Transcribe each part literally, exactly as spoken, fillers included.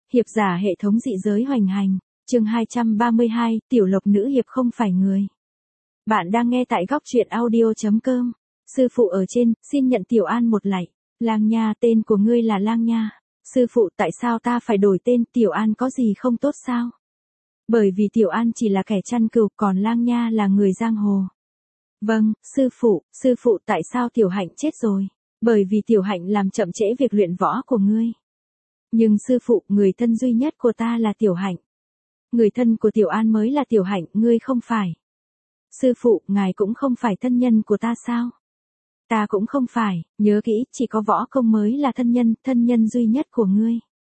Hiệp giả hệ thống dị giới hoành hành, chương hai trăm ba mươi hai, tiểu lộc nữ hiệp không phải người. Bạn đang nghe tại góc truyện audio.com. Sư phụ ở trên, xin nhận Tiểu An một lạy. Lang Nha, tên của ngươi là Lang Nha. Sư phụ, tại sao ta phải đổi tên? Tiểu An có gì không tốt sao? Bởi vì Tiểu An chỉ là kẻ chăn cừu, còn Lang Nha là người giang hồ. Vâng, sư phụ, sư phụ, tại sao Tiểu Hạnh chết rồi? Bởi vì Tiểu Hạnh làm chậm trễ việc luyện võ của ngươi. Nhưng sư phụ, người thân duy nhất của ta là Tiểu Hạnh. Người thân của Tiểu An mới là Tiểu Hạnh, ngươi không phải. Sư phụ, ngài cũng không phải thân nhân của ta sao? Ta cũng không phải, nhớ kỹ, chỉ có võ công mới là thân nhân, thân nhân duy nhất của ngươi.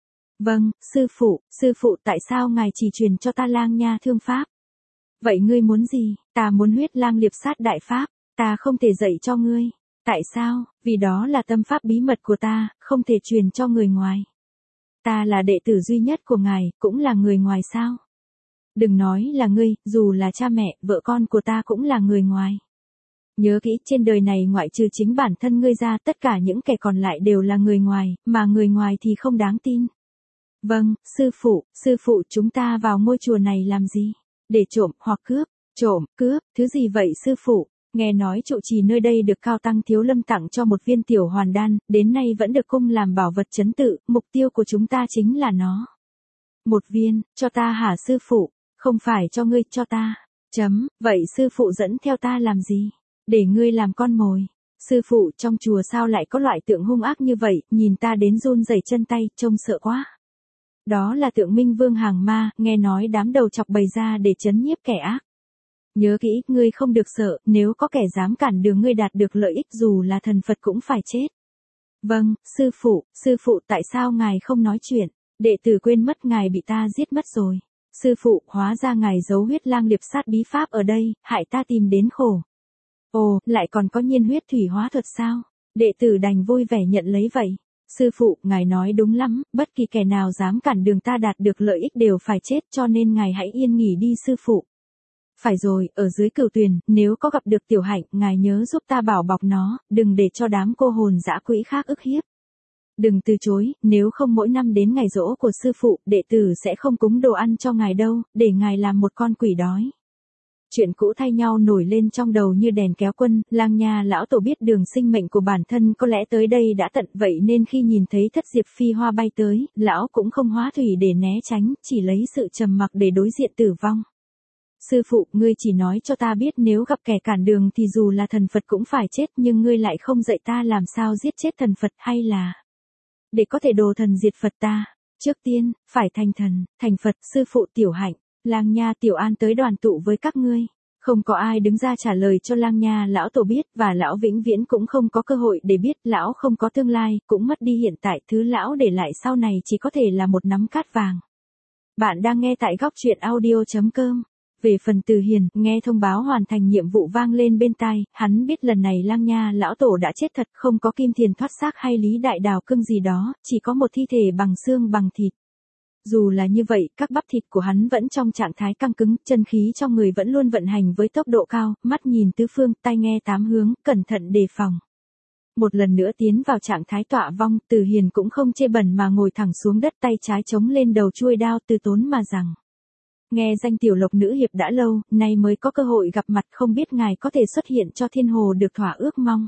Vâng, sư phụ, sư phụ, tại sao ngài chỉ truyền cho ta Lang Nha thương pháp? Vậy ngươi muốn gì? Ta muốn huyết lang liệp sát đại pháp, ta không thể dạy cho ngươi. Tại sao? Vì đó là tâm pháp bí mật của ta, không thể truyền cho người ngoài. Ta là đệ tử duy nhất của ngài, cũng là người ngoài sao? Đừng nói là ngươi, dù là cha mẹ, vợ con của ta cũng là người ngoài. Nhớ kỹ, trên đời này ngoại trừ chính bản thân ngươi ra, tất cả những kẻ còn lại đều là người ngoài, mà người ngoài thì không đáng tin. Vâng, sư phụ, sư phụ, chúng ta vào ngôi chùa này làm gì? Để trộm, hoặc cướp, trộm, cướp, thứ gì vậy sư phụ? Nghe nói trụ trì nơi đây được Cao Tăng Thiếu Lâm tặng cho một viên tiểu hoàn đan, đến nay vẫn được cung làm bảo vật trấn tự, mục tiêu của chúng ta chính là nó. Một viên, cho ta hả sư phụ? Không phải cho ngươi, cho ta. Chấm, vậy sư phụ dẫn theo ta làm gì? Để ngươi làm con mồi. Sư phụ, trong chùa sao lại có loại tượng hung ác như vậy, nhìn ta đến run rẩy chân tay, trông sợ quá. Đó là tượng Minh Vương hàng ma, nghe nói đám đầu chọc bày ra để trấn nhiếp kẻ ác. Nhớ kỹ, ngươi không được sợ, nếu có kẻ dám cản đường ngươi đạt được lợi ích dù là thần Phật cũng phải chết. Vâng, sư phụ, sư phụ, tại sao ngài không nói chuyện? Đệ tử quên mất ngài bị ta giết mất rồi. Sư phụ, hóa ra ngài giấu huyết lang liệp sát bí pháp ở đây, hại ta tìm đến khổ. Ồ, lại còn có nhiên huyết thủy hóa thuật sao? Đệ tử đành vui vẻ nhận lấy vậy. Sư phụ, ngài nói đúng lắm, bất kỳ kẻ nào dám cản đường ta đạt được lợi ích đều phải chết, cho nên ngài hãy yên nghỉ đi sư phụ. Phải rồi, ở dưới Cửu Tuyền, nếu có gặp được Tiểu Hạnh, ngài nhớ giúp ta bảo bọc nó, đừng để cho đám cô hồn dã quỷ khác ức hiếp. Đừng từ chối, nếu không mỗi năm đến ngày giỗ của sư phụ, đệ tử sẽ không cúng đồ ăn cho ngài đâu, để ngài làm một con quỷ đói. Chuyện cũ thay nhau nổi lên trong đầu như đèn kéo quân, Lang Nha lão tổ biết đường sinh mệnh của bản thân có lẽ tới đây đã tận, vậy nên khi nhìn thấy thất diệp phi hoa bay tới, lão cũng không hóa thủy để né tránh, chỉ lấy sự trầm mặc để đối diện tử vong. Sư phụ, ngươi chỉ nói cho ta biết nếu gặp kẻ cản đường thì dù là thần Phật cũng phải chết, nhưng ngươi lại không dạy ta làm sao giết chết thần Phật, hay là để có thể đồ thần diệt Phật ta. Trước tiên, phải thành thần, thành Phật. Sư phụ, Tiểu Hạnh, Lang Nha, Tiểu An tới đoàn tụ với các ngươi. Không có ai đứng ra trả lời cho Lang Nha lão tổ biết, và lão vĩnh viễn cũng không có cơ hội để biết, lão không có tương lai, cũng mất đi hiện tại, thứ lão để lại sau này chỉ có thể là một nắm cát vàng. Bạn đang nghe tại góc truyện audio.com. Về phần Từ Hiền, nghe thông báo hoàn thành nhiệm vụ vang lên bên tai, hắn biết lần này Lang Nha lão tổ đã chết thật, không có Kim Thiền thoát xác hay Lý Đại Đào cưng gì đó, chỉ có một thi thể bằng xương bằng thịt. Dù là như vậy, các bắp thịt của hắn vẫn trong trạng thái căng cứng, chân khí trong người vẫn luôn vận hành với tốc độ cao, mắt nhìn tứ phương, tai nghe tám hướng, cẩn thận đề phòng. Một lần nữa tiến vào trạng thái tọa vong, Từ Hiền cũng không chê bẩn mà ngồi thẳng xuống đất, tay trái chống lên đầu chuôi đao, từ tốn mà rằng: Nghe danh tiểu lộc nữ hiệp đã lâu, nay mới có cơ hội gặp mặt, không biết ngài có thể xuất hiện cho thiên hồ được thỏa ước mong.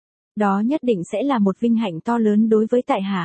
Đó nhất định sẽ là một vinh hạnh to lớn đối với tại hạ.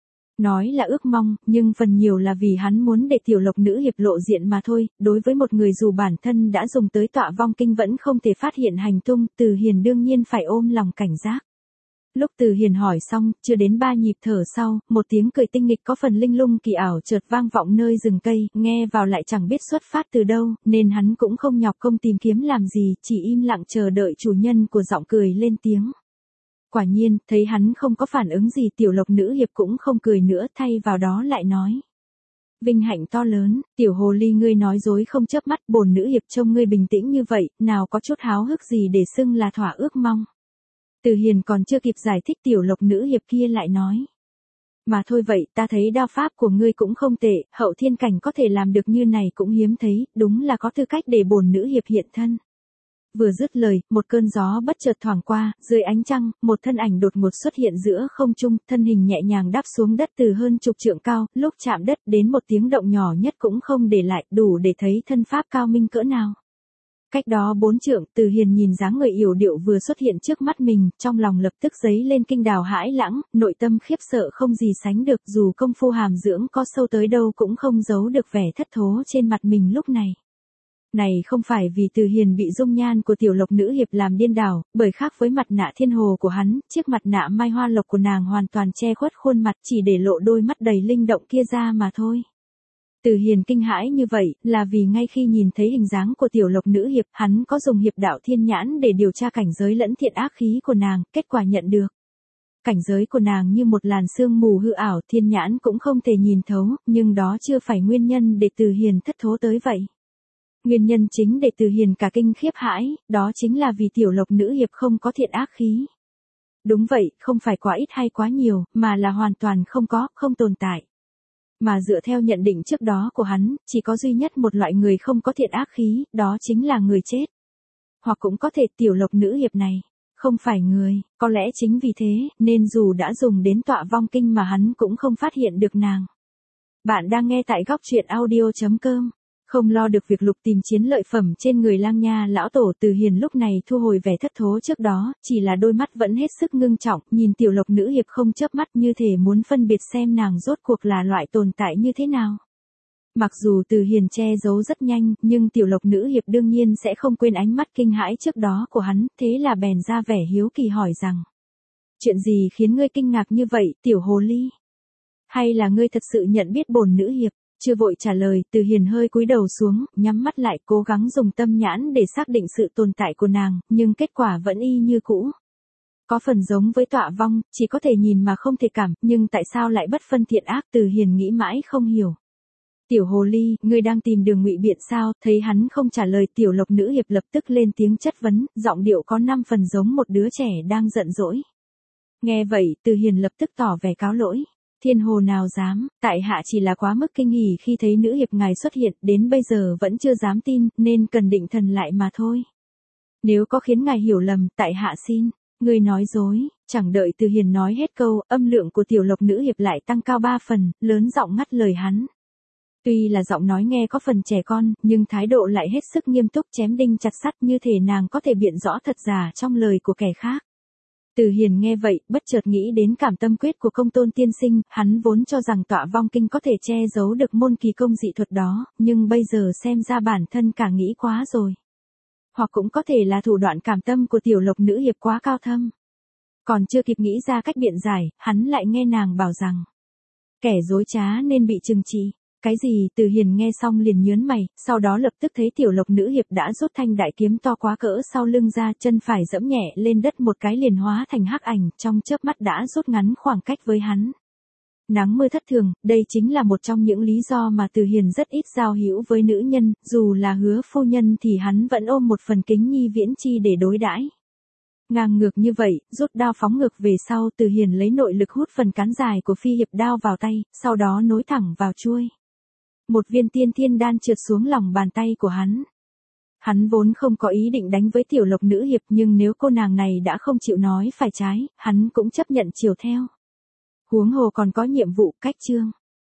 Nói là ước mong, nhưng phần nhiều là vì hắn muốn để tiểu lộc nữ hiệp lộ diện mà thôi, đối với một người dù bản thân đã dùng tới tọa vong kinh vẫn không thể phát hiện hành tung, Từ Hiền đương nhiên phải ôm lòng cảnh giác. Lúc Từ Hiền hỏi xong, chưa đến ba nhịp thở sau, một tiếng cười tinh nghịch có phần linh lung kỳ ảo chợt vang vọng nơi rừng cây, nghe vào lại chẳng biết xuất phát từ đâu, nên hắn cũng không nhọc công tìm kiếm làm gì, chỉ im lặng chờ đợi chủ nhân của giọng cười lên tiếng. Quả nhiên, thấy hắn không có phản ứng gì, tiểu lộc nữ hiệp cũng không cười nữa, thay vào đó lại nói: Vinh hạnh to lớn, tiểu hồ ly ngươi nói dối không chớp mắt, bổn nữ hiệp trông ngươi bình tĩnh như vậy, nào có chút háo hức gì để xưng là thỏa ước mong. Từ Hiền còn chưa kịp giải thích, tiểu lộc nữ hiệp kia lại nói: Mà thôi vậy, ta thấy đao pháp của ngươi cũng không tệ, hậu thiên cảnh có thể làm được như này cũng hiếm thấy, đúng là có tư cách để bổn nữ hiệp hiện thân. Vừa dứt lời, một cơn gió bất chợt thoảng qua, dưới ánh trăng, một thân ảnh đột ngột xuất hiện giữa không trung, thân hình nhẹ nhàng đáp xuống đất từ hơn chục trượng cao, lúc chạm đất đến một tiếng động nhỏ nhất cũng không để lại, đủ để thấy thân pháp cao minh cỡ nào. Cách đó bốn trượng, Từ Hiền nhìn dáng người yểu điệu vừa xuất hiện trước mắt mình, trong lòng lập tức dấy lên kinh đào hãi lãng, nội tâm khiếp sợ không gì sánh được, dù công phu hàm dưỡng có sâu tới đâu cũng không giấu được vẻ thất thố trên mặt mình lúc này. Này không phải vì Từ Hiền bị dung nhan của tiểu lộc nữ hiệp làm điên đảo, bởi khác với mặt nạ thiên hồ của hắn, chiếc mặt nạ mai hoa lộc của nàng hoàn toàn che khuất khuôn mặt, chỉ để lộ đôi mắt đầy linh động kia ra mà thôi. Từ Hiền kinh hãi như vậy, là vì ngay khi nhìn thấy hình dáng của tiểu lộc nữ hiệp, hắn có dùng hiệp đạo thiên nhãn để điều tra cảnh giới lẫn thiện ác khí của nàng, kết quả nhận được. Cảnh giới của nàng như một làn sương mù hư ảo, thiên nhãn cũng không thể nhìn thấu, nhưng đó chưa phải nguyên nhân để Từ Hiền thất thố tới vậy. Nguyên nhân chính để Từ Hiền cả kinh khiếp hãi, đó chính là vì tiểu lộc nữ hiệp không có thiện ác khí. Đúng vậy, không phải quá ít hay quá nhiều, mà là hoàn toàn không có, không tồn tại. Mà dựa theo nhận định trước đó của hắn, chỉ có duy nhất một loại người không có thiện ác khí, đó chính là người chết. Hoặc cũng có thể tiểu lộc nữ hiệp này, không phải người, có lẽ chính vì thế, nên dù đã dùng đến tọa vong kinh mà hắn cũng không phát hiện được nàng. Bạn đang nghe tại góc truyện audio chấm com. Không lo được việc lục tìm chiến lợi phẩm trên người Lang Nha lão tổ, Từ Hiền lúc này thu hồi vẻ thất thố trước đó, chỉ là đôi mắt vẫn hết sức ngưng trọng, nhìn tiểu lộc nữ hiệp không chớp mắt như thể muốn phân biệt xem nàng rốt cuộc là loại tồn tại như thế nào. Mặc dù Từ Hiền che giấu rất nhanh, nhưng tiểu lộc nữ hiệp đương nhiên sẽ không quên ánh mắt kinh hãi trước đó của hắn, thế là bèn ra vẻ hiếu kỳ hỏi rằng: chuyện gì khiến ngươi kinh ngạc như vậy, tiểu hồ ly? Hay là ngươi thật sự nhận biết bổn nữ hiệp? Chưa vội trả lời, Từ Hiền hơi cúi đầu xuống, nhắm mắt lại cố gắng dùng tâm nhãn để xác định sự tồn tại của nàng, nhưng kết quả vẫn y như cũ. Có phần giống với tọa vong, chỉ có thể nhìn mà không thể cảm, nhưng tại sao lại bất phân thiện ác, Từ Hiền nghĩ mãi không hiểu. Tiểu hồ ly, ngươi đang tìm đường ngụy biện sao? Thấy hắn không trả lời, tiểu lộc nữ hiệp lập tức lên tiếng chất vấn, giọng điệu có năm phần giống một đứa trẻ đang giận dỗi. Nghe vậy, Từ Hiền lập tức tỏ vẻ cáo lỗi. Thiên hồ nào dám, tại hạ chỉ là quá mức kinh hỉ khi thấy nữ hiệp ngài xuất hiện, đến bây giờ vẫn chưa dám tin, nên cần định thần lại mà thôi. Nếu có khiến ngài hiểu lầm, tại hạ xin. Ngươi nói dối. Chẳng đợi Từ Hiền nói hết câu, âm lượng của tiểu lộc nữ hiệp lại tăng cao ba phần, lớn giọng ngắt lời hắn. Tuy là giọng nói nghe có phần trẻ con, nhưng thái độ lại hết sức nghiêm túc, chém đinh chặt sắt, như thể nàng có thể biện rõ thật giả trong lời của kẻ khác. Từ Hiền nghe vậy, bất chợt nghĩ đến cảm tâm quyết của Công Tôn tiên sinh, hắn vốn cho rằng tọa vong kinh có thể che giấu được môn kỳ công dị thuật đó, nhưng bây giờ xem ra bản thân cả nghĩ quá rồi. Hoặc cũng có thể là thủ đoạn cảm tâm của tiểu lộc nữ hiệp quá cao thâm. Còn chưa kịp nghĩ ra cách biện giải, hắn lại nghe nàng bảo rằng kẻ dối trá nên bị trừng trị. Cái gì? Từ Hiền nghe xong liền nhớn mày, sau đó lập tức thấy tiểu lộc nữ hiệp đã rút thanh đại kiếm to quá cỡ sau lưng ra, chân phải giẫm nhẹ lên đất một cái liền hóa thành hắc ảnh, trong chớp mắt đã rút ngắn khoảng cách với hắn. Nắng mưa thất thường, đây chính là một trong những lý do mà Từ Hiền rất ít giao hữu với nữ nhân, dù là Hứa phu nhân thì hắn vẫn ôm một phần kính nhi viễn chi để đối đãi. Ngang ngược như vậy, rút đao phóng ngược về sau, Từ Hiền lấy nội lực hút phần cán dài của phi hiệp đao vào tay, sau đó nối thẳng vào chuôi. Một viên tiên thiên đan trượt xuống lòng bàn tay của hắn. Hắn vốn không có ý định đánh với tiểu lộc nữ hiệp, nhưng nếu cô nàng này đã không chịu nói phải trái, hắn cũng chấp nhận chiều theo. Huống hồ còn có nhiệm vụ cách chương.